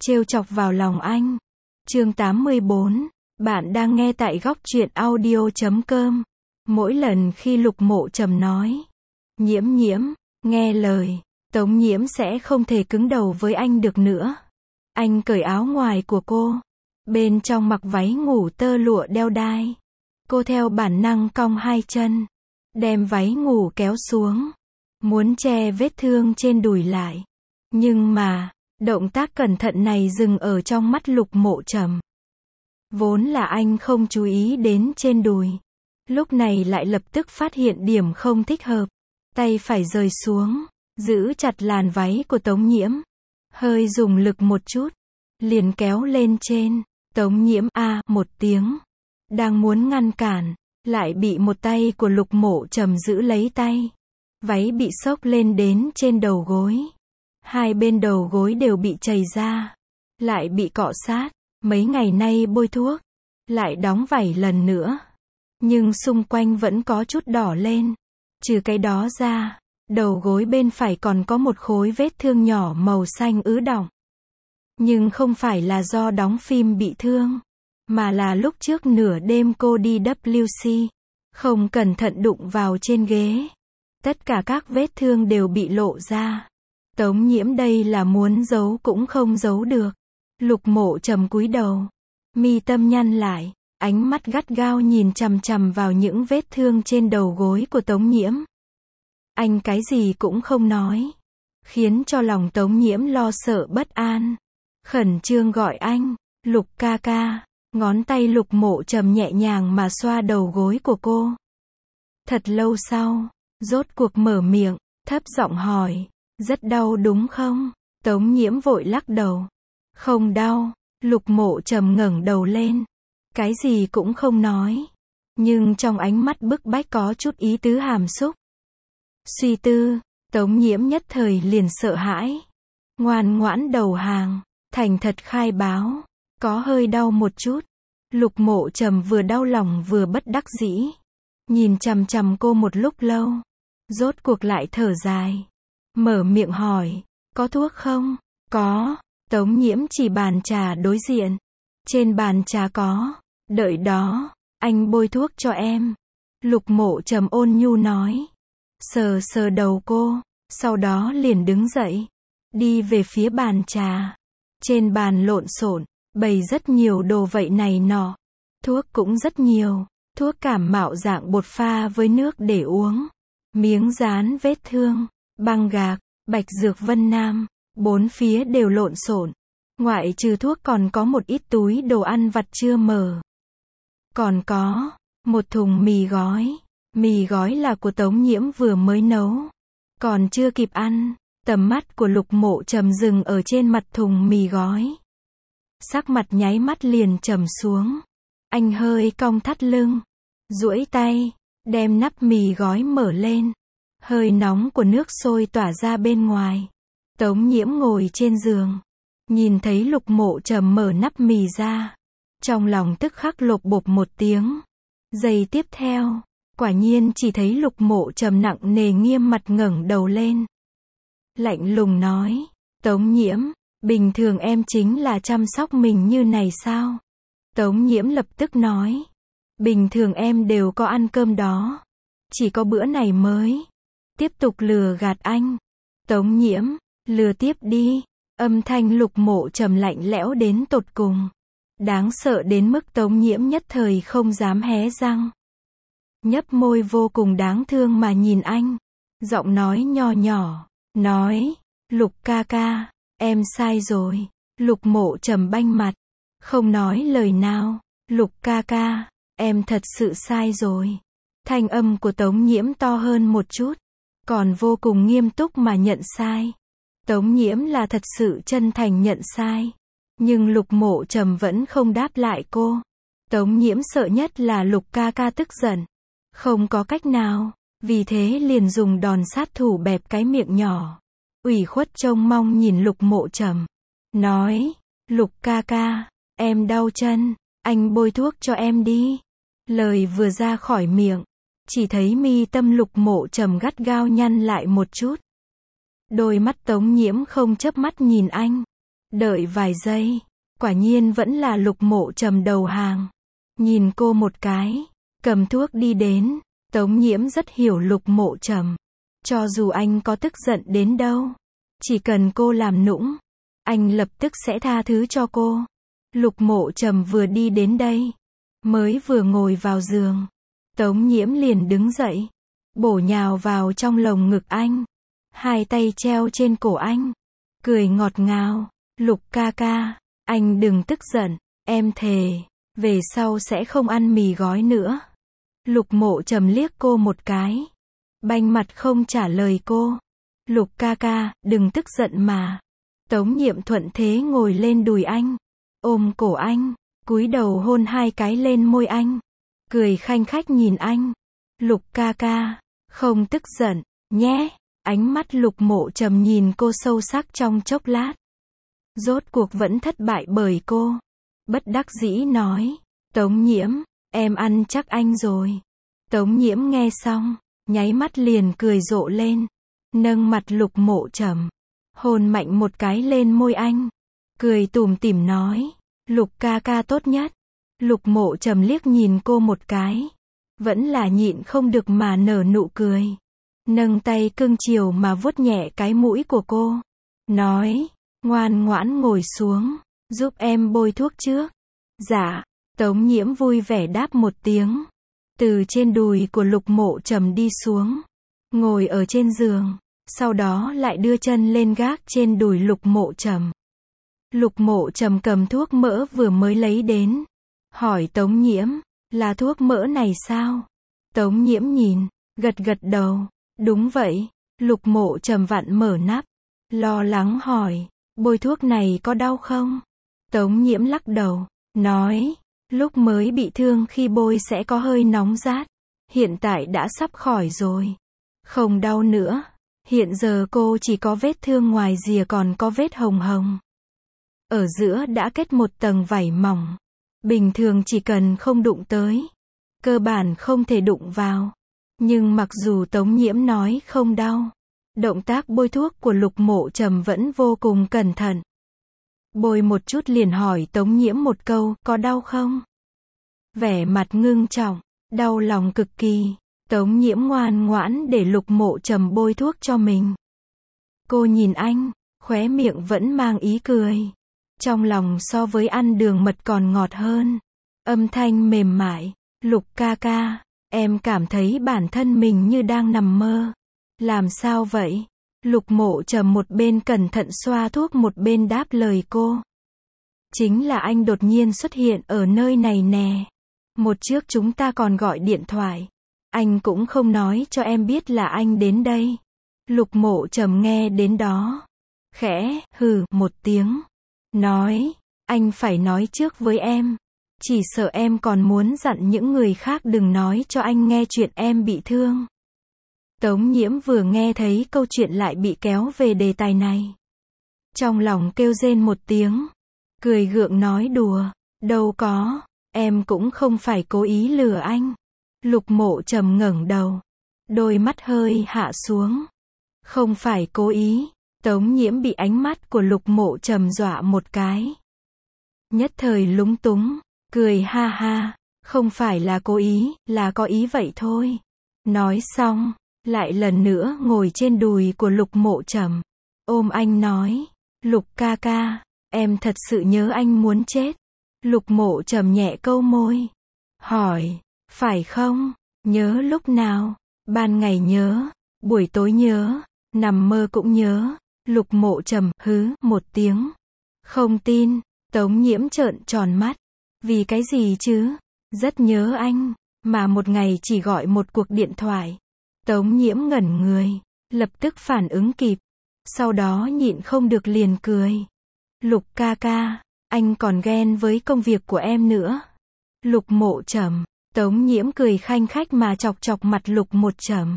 trêu chọc vào lòng anh. Chương 84. Bạn đang nghe tại góc truyện audio.com. Mỗi lần khi Lục Mộ Trầm nói, Nhiễm Nhiễm, nghe lời, Tống Nhiễm sẽ không thể cứng đầu với anh được nữa. Anh cởi áo ngoài của cô, bên trong mặc váy ngủ tơ lụa đeo đai. Cô theo bản năng cong hai chân, đem váy ngủ kéo xuống, muốn che vết thương trên đùi lại. Nhưng mà, động tác cẩn thận này dừng ở trong mắt Lục Mộ Trầm. Vốn là anh không chú ý đến trên đùi, lúc này lại lập tức phát hiện điểm không thích hợp. Tay phải rời xuống, giữ chặt làn váy của Tống Nhiễm, hơi dùng lực một chút, liền kéo lên trên. Tống Nhiễm một tiếng, đang muốn ngăn cản, lại bị một tay của Lục Mộ Trầm giữ lấy tay. Váy bị xốc lên đến trên đầu gối. Hai bên đầu gối đều bị chảy ra, lại bị cọ sát. Mấy ngày nay bôi thuốc, lại đóng vảy lần nữa, nhưng xung quanh vẫn có chút đỏ lên. Trừ cái đó ra, đầu gối bên phải còn có một khối vết thương nhỏ màu xanh ứ đọng. Nhưng không phải là do đóng phim bị thương, mà là lúc trước nửa đêm cô đi WC, không cẩn thận đụng vào trên ghế. Tất cả các vết thương đều bị lộ ra. Tống Nhiễm đây là muốn giấu cũng không giấu được. Lục Mộ Trầm cúi đầu, mi tâm nhăn lại, ánh mắt gắt gao nhìn chằm chằm vào những vết thương trên đầu gối của Tống Nhiễm. Anh cái gì cũng không nói, khiến cho lòng Tống Nhiễm lo sợ bất an. Khẩn trương gọi anh, Lục ca ca. Ngón tay Lục Mộ Trầm nhẹ nhàng mà xoa đầu gối của cô. Thật lâu sau, rốt cuộc mở miệng, thấp giọng hỏi, rất đau đúng không? Tống Nhiễm vội lắc đầu. Không đau. Lục Mộ Trầm ngẩng đầu lên, cái gì cũng không nói, nhưng trong ánh mắt bức bách có chút ý tứ hàm xúc. Suy tư, Tống Nhiễm nhất thời liền sợ hãi, ngoan ngoãn đầu hàng, thành thật khai báo, có hơi đau một chút. Lục Mộ Trầm vừa đau lòng vừa bất đắc dĩ, nhìn chằm chằm cô một lúc lâu, rốt cuộc lại thở dài, mở miệng hỏi, có thuốc không? Có. Tống Nhiễm chỉ bàn trà đối diện. Trên bàn trà có. Đợi đó, anh bôi thuốc cho em. Lục Mộ Trầm ôn nhu nói. Sờ sờ đầu cô, sau đó liền đứng dậy, đi về phía bàn trà. Trên bàn lộn xộn, bày rất nhiều đồ vậy này nọ. Thuốc cũng rất nhiều. Thuốc cảm mạo dạng bột pha với nước để uống, miếng dán vết thương, băng gạc, bạch dược Vân Nam. Bốn phía đều lộn xộn. Ngoại trừ thuốc còn có một ít túi đồ ăn vặt chưa mở. Còn có một thùng mì gói. Mì gói là của Tống Nhiễm vừa mới nấu, còn chưa kịp ăn. Tầm mắt của Lục Mộ Trầm dừng ở trên mặt thùng mì gói. Sắc mặt nháy mắt liền trầm xuống. Anh hơi cong thắt lưng, duỗi tay, đem nắp mì gói mở lên. Hơi nóng của nước sôi tỏa ra bên ngoài. Tống Nhiễm ngồi trên giường, nhìn thấy Lục Mộ Trầm mở nắp mì ra, trong lòng tức khắc lộp bộp một tiếng. Giây tiếp theo, quả nhiên chỉ thấy Lục Mộ Trầm nặng nề nghiêm mặt ngẩng đầu lên, lạnh lùng nói, Tống Nhiễm, bình thường em chính là chăm sóc mình như này sao? Tống Nhiễm lập tức nói, bình thường em đều có ăn cơm đó, chỉ có bữa này mới. Tiếp tục lừa gạt anh. Tống Nhiễm, lừa tiếp đi. Âm thanh Lục Mộ Trầm lạnh lẽo đến tột cùng, đáng sợ đến mức Tống Nhiễm nhất thời không dám hé răng. Nhấp môi vô cùng đáng thương mà nhìn anh, giọng nói nho nhỏ, nói, Lục ca ca, em sai rồi. Lục Mộ Trầm banh mặt, không nói lời nào. Lục ca ca, em thật sự sai rồi. Thanh âm của Tống Nhiễm to hơn một chút, còn vô cùng nghiêm túc mà nhận sai. Tống Nhiễm là thật sự chân thành nhận sai, nhưng Lục Mộ Trầm vẫn không đáp lại cô. Tống Nhiễm sợ nhất là Lục ca ca tức giận, không có cách nào, vì thế liền dùng đòn sát thủ bẹp cái miệng nhỏ, ủy khuất trông mong nhìn Lục Mộ Trầm, nói, Lục ca ca, em đau chân, anh bôi thuốc cho em đi. Lời vừa ra khỏi miệng, chỉ thấy mi tâm Lục Mộ Trầm gắt gao nhăn lại một chút. Đôi mắt Tống Nhiễm không chớp mắt nhìn anh, Đợi vài giây, quả nhiên vẫn là Lục Mộ Trầm đầu hàng. Nhìn cô một cái, cầm thuốc đi đến. Tống Nhiễm rất hiểu Lục Mộ Trầm. Cho dù anh có tức giận đến đâu, chỉ cần cô làm nũng, anh lập tức sẽ tha thứ cho cô. Lục Mộ Trầm vừa đi đến đây, mới vừa ngồi vào giường, Tống Nhiễm liền đứng dậy, bổ nhào vào trong lồng ngực anh, hai tay treo trên cổ anh, cười ngọt ngào, Lục ca ca, anh đừng tức giận, em thề, về sau sẽ không ăn mì gói nữa. Lục Mộ Trầm liếc cô một cái, banh mặt không trả lời cô. Lục ca ca, đừng tức giận mà. Tống Nhiễm thuận thế ngồi lên đùi anh, ôm cổ anh, cúi đầu hôn hai cái lên môi anh, cười khanh khách nhìn anh. Lục ca ca, không tức giận, nhé. Ánh mắt Lục Mộ Trầm nhìn cô sâu sắc trong chốc lát. Rốt cuộc vẫn thất bại bởi cô. Bất đắc dĩ nói, Tống Nhiễm, em ăn chắc anh rồi. Tống Nhiễm nghe xong, nháy mắt liền cười rộ lên, nâng mặt Lục Mộ Trầm, hôn mạnh một cái lên môi anh, cười tủm tỉm nói, Lục ca ca tốt nhất. Lục Mộ Trầm liếc nhìn cô một cái, vẫn là nhịn không được mà nở nụ cười, nâng tay cưng chiều mà vuốt nhẹ cái mũi của cô, nói, ngoan ngoãn ngồi xuống, giúp em bôi thuốc trước. Dạ. Tống Nhiễm vui vẻ đáp một tiếng, từ trên đùi của Lục Mộ Trầm đi xuống, ngồi ở trên giường, sau đó lại đưa chân lên gác trên đùi Lục Mộ Trầm. Lục Mộ Trầm cầm thuốc mỡ vừa mới lấy đến, hỏi Tống Nhiễm, là thuốc mỡ này sao? Tống Nhiễm nhìn, gật gật đầu, đúng vậy. Lục Mộ Trầm vặn mở nắp, lo lắng hỏi, bôi thuốc này có đau không? Tống Nhiễm lắc đầu, nói, lúc mới bị thương khi bôi sẽ có hơi nóng rát, hiện tại đã sắp khỏi rồi, không đau nữa. Hiện giờ cô chỉ có vết thương ngoài rìa còn có vết hồng hồng. Ở giữa đã kết một tầng vảy mỏng. Bình thường chỉ cần không đụng tới, cơ bản không thể đụng vào. Nhưng mặc dù Tống Nhiễm nói không đau, động tác bôi thuốc của Lục Mộ Trầm vẫn vô cùng cẩn thận. Bôi một chút liền hỏi Tống Nhiễm một câu, có đau không? Vẻ mặt ngưng trọng, đau lòng cực kỳ. Tống Nhiễm ngoan ngoãn để Lục Mộ Trầm bôi thuốc cho mình. Cô nhìn anh, khóe miệng vẫn mang ý cười. Trong lòng so với ăn đường mật còn ngọt hơn. Âm thanh mềm mại, Lục ca ca, em cảm thấy bản thân mình như đang nằm mơ. Làm sao vậy? Lục Mộ Trầm một bên cẩn thận xoa thuốc một bên đáp lời cô. Chính là anh đột nhiên xuất hiện ở nơi này nè. Một trước chúng ta còn gọi điện thoại. Anh cũng không nói cho em biết là anh đến đây. Lục Mộ Trầm nghe đến đó, khẽ hừ một tiếng, nói, anh phải nói trước với em. Chỉ sợ em còn muốn dặn những người khác đừng nói cho anh nghe chuyện em bị thương. Tống Nhiễm vừa nghe thấy câu chuyện lại bị kéo về đề tài này, trong lòng kêu rên một tiếng, cười gượng nói đùa, đâu có, em cũng không phải cố ý lừa anh. Lục Mộ Trầm ngẩng đầu, đôi mắt hơi hạ xuống. Không phải cố ý. Tống Nhiễm bị ánh mắt của Lục Mộ Trầm dọa một cái. Nhất thời lúng túng, cười ha ha, không phải là cố ý, là có ý vậy thôi. Nói xong, lại lần nữa ngồi trên đùi của Lục Mộ Trầm, ôm anh nói, Lục ca ca, em thật sự nhớ anh muốn chết. Lục Mộ Trầm nhẹ câu môi, hỏi, phải không? Nhớ lúc nào? Ban ngày nhớ, buổi tối nhớ, nằm mơ cũng nhớ. Lục Mộ Trầm hứ một tiếng, không tin. Tống Nhiễm trợn tròn mắt, vì cái gì chứ? Rất nhớ anh, mà một ngày chỉ gọi một cuộc điện thoại. Tống Nhiễm ngẩn người, lập tức phản ứng kịp, sau đó nhịn không được liền cười. Lục ca ca, anh còn ghen với công việc của em nữa. Lục Mộ Trầm. Tống Nhiễm cười khanh khách mà chọc chọc mặt Lục Mộ Trầm,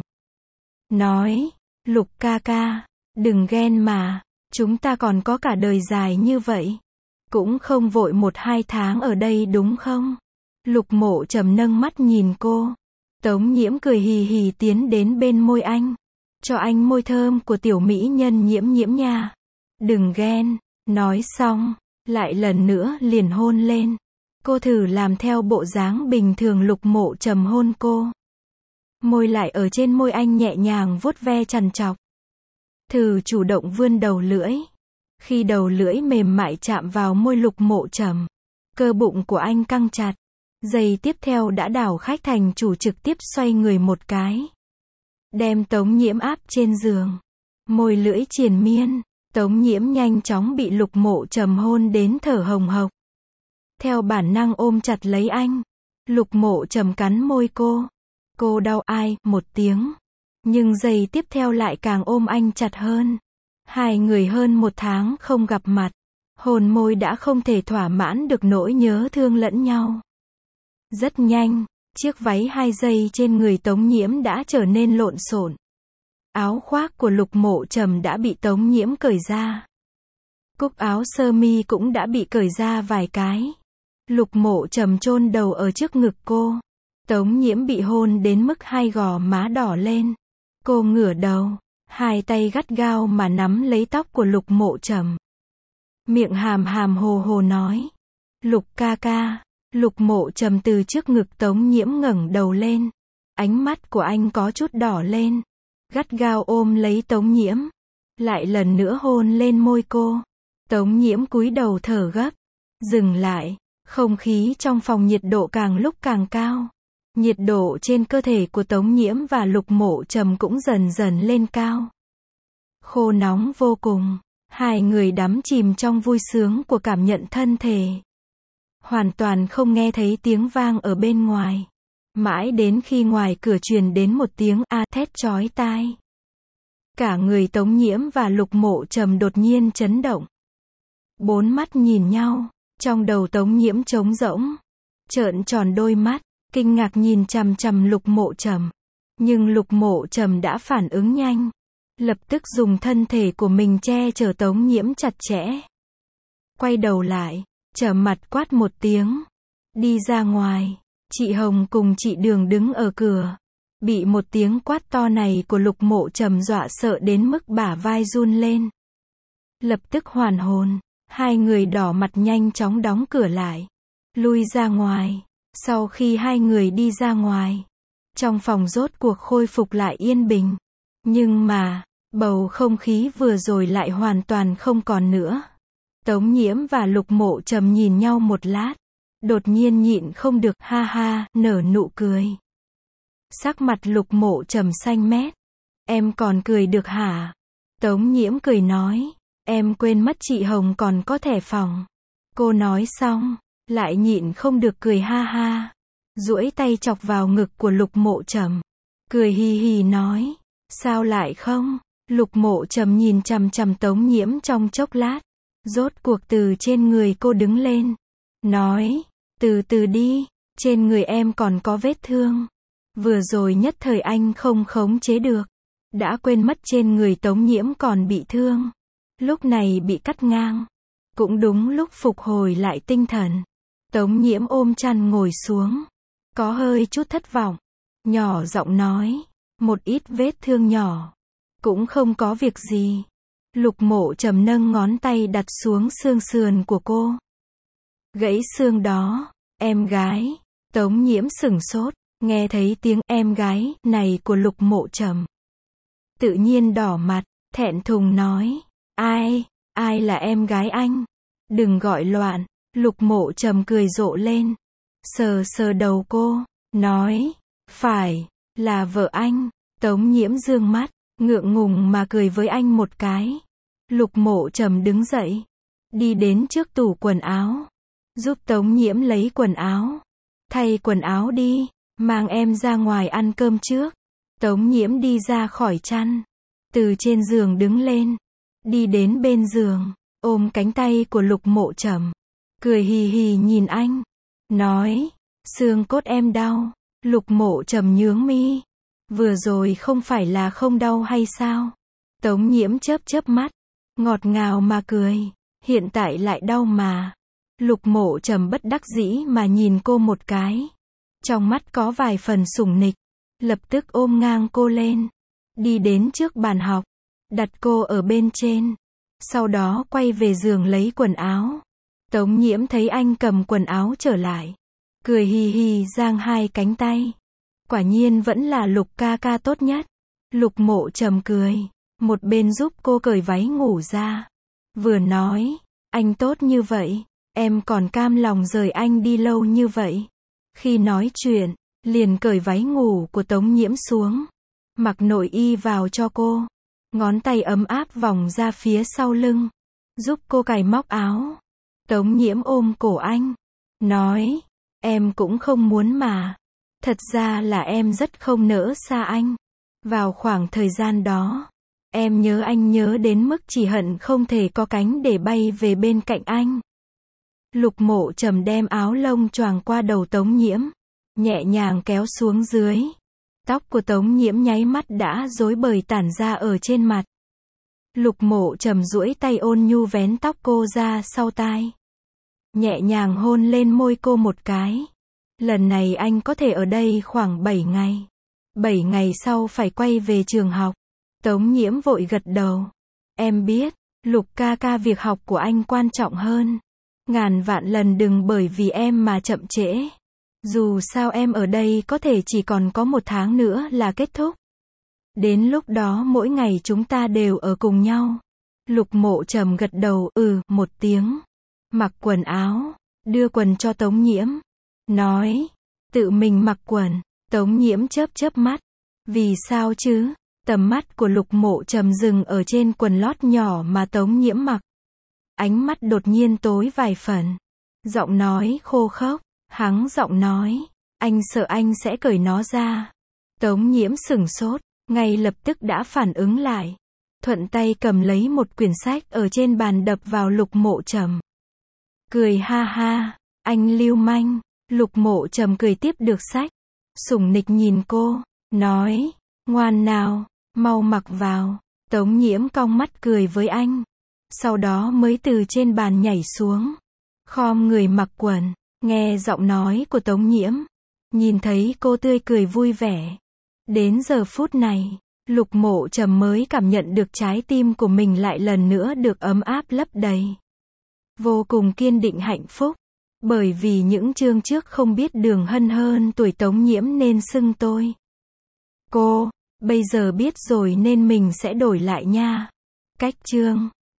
nói, Lục ca ca, đừng ghen mà, chúng ta còn có cả đời dài như vậy, cũng không vội 1-2 tháng ở đây đúng không? Lục Mộ Trầm nâng mắt nhìn cô. Tống Nhiễm cười hì hì tiến đến bên môi anh, cho anh môi thơm của tiểu mỹ nhân Nhiễm Nhiễm nha. Đừng ghen, Nói xong, lại lần nữa liền hôn lên. Cô thử làm theo bộ dáng bình thường Lục Mộ Trầm hôn cô. Môi lại ở trên môi anh nhẹ nhàng vuốt ve trằn trọc. Thử chủ động vươn đầu lưỡi. Khi đầu lưỡi mềm mại chạm vào môi Lục Mộ Trầm, cơ bụng của anh căng chặt. Giây tiếp theo đã đảo khách thành chủ trực tiếp xoay người một cái. Đem Tống Nhiễm áp trên giường. Môi lưỡi triền miên. Tống Nhiễm nhanh chóng bị Lục Mộ Trầm hôn đến thở hồng hộc. Theo bản năng ôm chặt lấy anh. Lục Mộ Trầm cắn môi cô. Cô đau ai, một tiếng. Nhưng giây tiếp theo lại càng ôm anh chặt hơn. Hai người hơn 1 tháng không gặp mặt. Hôn môi đã không thể thỏa mãn được nỗi nhớ thương lẫn nhau. Rất nhanh, chiếc váy 2 giây trên người Tống Nhiễm đã trở nên lộn xộn. Áo khoác của Lục Mộ Trầm đã bị Tống Nhiễm cởi ra. Cúc áo sơ mi cũng đã bị cởi ra vài cái. Lục Mộ Trầm chôn đầu ở trước ngực cô. Tống Nhiễm bị hôn đến mức 2 gò má đỏ lên. Cô ngửa đầu, 2 tay gắt gao mà nắm lấy tóc của Lục Mộ Trầm. Miệng hàm hàm hồ hồ nói. Lục ca ca. Lục Mộ Trầm từ trước ngực Tống Nhiễm ngẩng đầu lên. Ánh mắt của anh có chút đỏ lên. Gắt gao ôm lấy Tống Nhiễm. Lại lần nữa hôn lên môi cô. Tống Nhiễm cúi đầu thở gấp. Dừng lại. Không khí trong phòng nhiệt độ càng lúc càng cao. Nhiệt độ trên cơ thể của Tống Nhiễm và Lục Mộ Trầm cũng dần dần lên cao. Khô nóng vô cùng. Hai người đắm chìm trong vui sướng của cảm nhận thân thể. Hoàn toàn không nghe thấy tiếng vang ở bên ngoài. Mãi đến khi ngoài cửa truyền đến một tiếng a thét chói tai. Cả người Tống Nhiễm và Lục Mộ Trầm đột nhiên chấn động. 4 mắt nhìn nhau, trong đầu Tống Nhiễm trống rỗng. Trợn tròn đôi mắt, kinh ngạc nhìn chằm chằm Lục Mộ Trầm. Nhưng Lục Mộ Trầm đã phản ứng nhanh. Lập tức dùng thân thể của mình che chở Tống Nhiễm chặt chẽ. Quay đầu lại, trở mặt quát một tiếng. Đi ra ngoài. Chị Hồng cùng chị Đường đứng ở cửa. Bị một tiếng quát to này của Lục Mộ Trầm dọa sợ đến mức bả vai run lên. Lập tức hoàn hồn. Hai người đỏ mặt nhanh chóng đóng cửa lại. Lui ra ngoài. Sau khi hai người đi ra ngoài, trong phòng rốt cuộc khôi phục lại yên bình. Nhưng mà, bầu không khí vừa rồi lại hoàn toàn không còn nữa. Tống Nhiễm và Lục Mộ Trầm nhìn nhau một lát. Đột nhiên nhịn không được, ha ha, nở nụ cười. Sắc mặt Lục Mộ Trầm xanh mét. Em còn cười được hả? Tống Nhiễm cười nói. Em quên mất chị Hồng còn có thẻ phòng. Cô nói xong, lại nhịn không được cười ha ha. Duỗi tay chọc vào ngực của Lục Mộ Trầm. Cười hì hì nói. Sao lại không? Lục Mộ Trầm nhìn chằm chằm Tống Nhiễm trong chốc lát. Rốt cuộc từ trên người cô đứng lên. Nói. Từ từ đi. Trên người em còn có vết thương. Vừa rồi nhất thời anh không khống chế được. Đã quên mất trên người Tống Nhiễm còn bị thương. Lúc này bị cắt ngang. Cũng đúng lúc phục hồi lại tinh thần. Tống Nhiễm ôm chăn ngồi xuống. Có hơi chút thất vọng. Nhỏ giọng nói. Một ít vết thương nhỏ. Cũng không có việc gì. Lục Mộ Trầm nâng ngón tay đặt xuống xương sườn của cô. Gãy xương đó. Em gái. Tống Nhiễm sửng sốt. Nghe thấy tiếng em gái này của Lục Mộ Trầm. Tự nhiên đỏ mặt. Thẹn thùng nói. Ai là em gái anh? Đừng gọi loạn. Lục Mộ Trầm cười rộ lên. Sờ sờ đầu cô. Nói. Phải. Là vợ anh. Tống Nhiễm dương mắt. Ngượng ngùng mà cười với anh một cái. Lục Mộ Trầm đứng dậy. Đi đến trước tủ quần áo. Giúp Tống Nhiễm lấy quần áo. Thay quần áo đi. Mang em ra ngoài ăn cơm trước. Tống Nhiễm đi ra khỏi chăn. Từ trên giường đứng lên. Đi đến bên giường. Ôm cánh tay của Lục Mộ Trầm. Cười hì hì nhìn anh. Nói. Xương cốt em đau. Lục Mộ Trầm nhướng mi. Vừa rồi không phải là không đau hay sao? Tống Nhiễm chớp chớp mắt. Ngọt ngào mà cười. Hiện tại lại đau mà. Lục Mộ Trầm bất đắc dĩ mà nhìn cô một cái. Trong mắt có vài phần sủng nịch. Lập tức ôm ngang cô lên. Đi đến trước bàn học. Đặt cô ở bên trên. Sau đó quay về giường lấy quần áo. Tống Nhiễm thấy anh cầm quần áo trở lại. Cười hì hì giang hai cánh tay. Quả nhiên vẫn là Lục ca ca tốt nhất. Lục Mộ Trầm cười. Một bên giúp cô cởi váy ngủ ra. Vừa nói, anh tốt như vậy, em còn cam lòng rời anh đi lâu như vậy. Khi nói chuyện, liền cởi váy ngủ của Tống Nhiễm xuống. Mặc nội y vào cho cô. Ngón tay ấm áp vòng ra phía sau lưng. Giúp cô cài móc áo. Tống Nhiễm ôm cổ anh. Nói, em cũng không muốn mà. Thật ra là em rất không nỡ xa anh. Vào khoảng thời gian đó, em nhớ anh nhớ đến mức chỉ hận không thể có cánh để bay về bên cạnh anh. Lục Mộ Trầm đem áo lông choàng qua đầu Tống Nhiễm. Nhẹ nhàng kéo xuống dưới. Tóc của Tống Nhiễm nháy mắt đã rối bời tản ra ở trên mặt. Lục Mộ Trầm duỗi tay ôn nhu vén tóc cô ra sau tai. Nhẹ nhàng hôn lên môi cô một cái. Lần này anh có thể ở đây khoảng 7 ngày. 7 ngày sau phải quay về trường học. Tống Nhiễm vội gật đầu. Em biết, Lục ca ca việc học của anh quan trọng hơn. Ngàn vạn lần đừng bởi vì em mà chậm trễ. Dù sao em ở đây có thể chỉ còn có 1 tháng nữa là kết thúc. Đến lúc đó mỗi ngày chúng ta đều ở cùng nhau. Lục Mộ Trầm gật đầu một tiếng. Mặc quần áo, đưa quần cho Tống Nhiễm. Nói, tự mình mặc quần. Tống Nhiễm chớp chớp mắt. Vì sao chứ? Tầm mắt của Lục Mộ Trầm dừng ở trên quần lót nhỏ mà Tống Nhiễm mặc. Ánh mắt đột nhiên tối vài phần. Giọng nói khô khốc. Hắng giọng nói, anh sợ anh sẽ cởi nó ra. Tống Nhiễm sửng sốt, ngay lập tức đã phản ứng lại. Thuận tay cầm lấy một quyển sách ở trên bàn đập vào Lục Mộ Trầm. Cười ha ha, anh lưu manh. Lục Mộ Trầm cười tiếp được sách. Sủng nịch nhìn cô, nói, ngoan nào, mau mặc vào. Tống Nhiễm cong mắt cười với anh. Sau đó mới từ trên bàn nhảy xuống. Khom người mặc quần. Nghe giọng nói của Tống Nhiễm. Nhìn thấy cô tươi cười vui vẻ. Đến giờ phút này, Lục Mộ Trầm mới cảm nhận được trái tim của mình lại lần nữa được ấm áp lấp đầy. Vô cùng kiên định hạnh phúc. Bởi vì những chương trước không biết Đường Hân hơn tuổi Tống Nhiễm nên xưng tôi. Cô, bây giờ biết rồi nên mình sẽ đổi lại nha. Cách chương